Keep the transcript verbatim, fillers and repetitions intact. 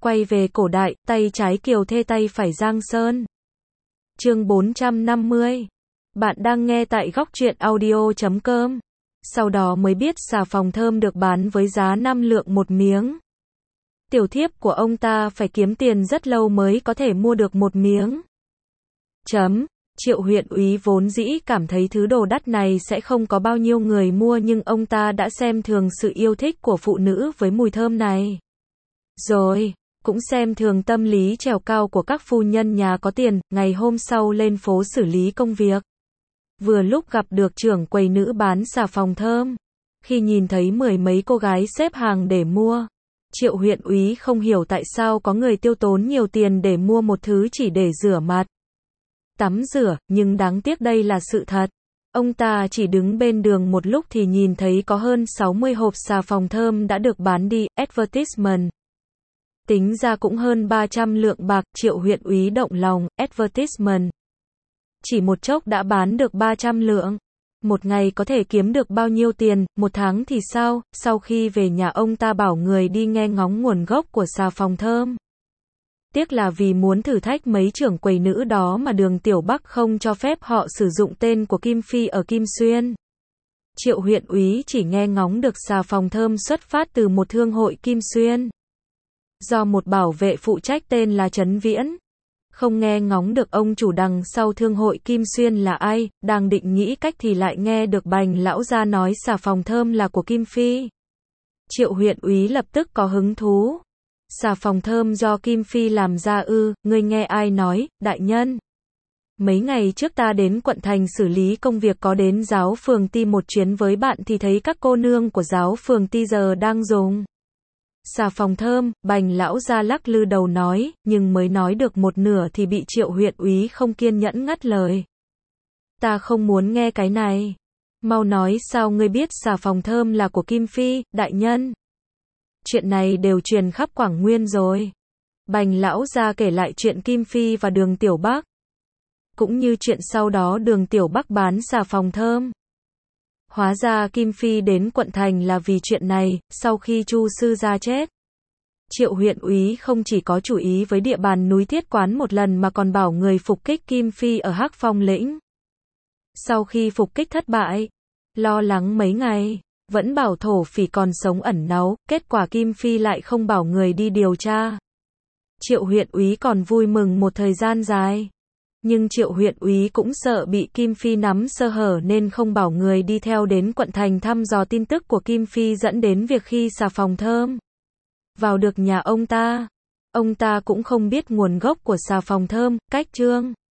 Quay về cổ đại, tay trái Kiều Thê tay phải Giang Sơn. Chương bốn trăm năm mươi. Bạn đang nghe tại góc truyện audio chấm com. Sau đó mới biết xà phòng thơm được bán với giá năm lượng một miếng. Tiểu thiếp của ông ta phải kiếm tiền rất lâu mới có thể mua được một miếng. Chấm. Triệu huyện úy vốn dĩ cảm thấy thứ đồ đắt này sẽ không có bao nhiêu người mua, nhưng ông ta đã xem thường sự yêu thích của phụ nữ với mùi thơm này. Rồi, cũng xem thường tâm lý trèo cao của các phu nhân nhà có tiền. Ngày hôm sau lên phố xử lý công việc. Vừa lúc gặp được trưởng quầy nữ bán xà phòng thơm. Khi nhìn thấy mười mấy cô gái xếp hàng để mua, Triệu huyện úy không hiểu tại sao có người tiêu tốn nhiều tiền để mua một thứ chỉ để rửa mặt, tắm rửa, nhưng đáng tiếc đây là sự thật. Ông ta chỉ đứng bên đường một lúc thì nhìn thấy có hơn sáu mươi hộp xà phòng thơm đã được bán đi, advertisement. Tính ra cũng hơn ba trăm lượng bạc, Triệu huyện úy động lòng, advertisement. Chỉ một chốc đã bán được ba trăm lượng. Một ngày có thể kiếm được bao nhiêu tiền, một tháng thì sao? Sau khi về nhà ông ta bảo người đi nghe ngóng nguồn gốc của xà phòng thơm. Tiếc là vì muốn thử thách mấy trưởng quầy nữ đó mà Đường Tiểu Bắc không cho phép họ sử dụng tên của Kim Phi ở Kim Xuyên. Triệu huyện úy chỉ nghe ngóng được xà phòng thơm xuất phát từ một thương hội Kim Xuyên, do một bảo vệ phụ trách tên là Trấn Viễn. Không nghe ngóng được ông chủ đằng sau thương hội Kim Xuyên là ai. Đang định nghĩ cách thì lại nghe được Bành lão gia nói xà phòng thơm là của Kim Phi. Triệu huyện úy lập tức có hứng thú. Xà phòng thơm do Kim Phi làm ra ư? Ngươi nghe ai nói? Đại nhân, mấy ngày trước ta đến quận thành xử lý công việc, có đến giáo phường Ti một chuyến với bạn thì thấy các cô nương của giáo phường Ti giờ đang dùng xà phòng thơm. Bành lão gia lắc lư đầu nói, nhưng mới nói được một nửa thì bị Triệu huyện úy không kiên nhẫn ngắt lời. Ta không muốn nghe cái này. Mau nói sao ngươi biết xà phòng thơm là của Kim Phi, đại nhân? Chuyện này đều truyền khắp Quảng Nguyên rồi. Bành lão gia kể lại chuyện Kim Phi và Đường Tiểu Bắc, cũng như chuyện sau đó Đường Tiểu Bắc bán xà phòng thơm. Hóa ra Kim Phi đến quận thành là vì chuyện này. Sau khi Chu sư gia chết, Triệu huyện úy không chỉ có chủ ý với địa bàn núi Thiết Quán một lần mà còn bảo người phục kích Kim Phi ở Hắc Phong lĩnh. Sau khi phục kích thất bại, lo lắng mấy ngày, vẫn bảo thổ phỉ còn sống ẩn náu, kết quả Kim Phi lại không bảo người đi điều tra. Triệu huyện úy còn vui mừng một thời gian dài. Nhưng Triệu huyện úy cũng sợ bị Kim Phi nắm sơ hở nên không bảo người đi theo đến quận thành thăm dò tin tức của Kim Phi, dẫn đến việc khi xà phòng thơm vào được nhà ông ta, ông ta cũng không biết nguồn gốc của xà phòng thơm. Cách chương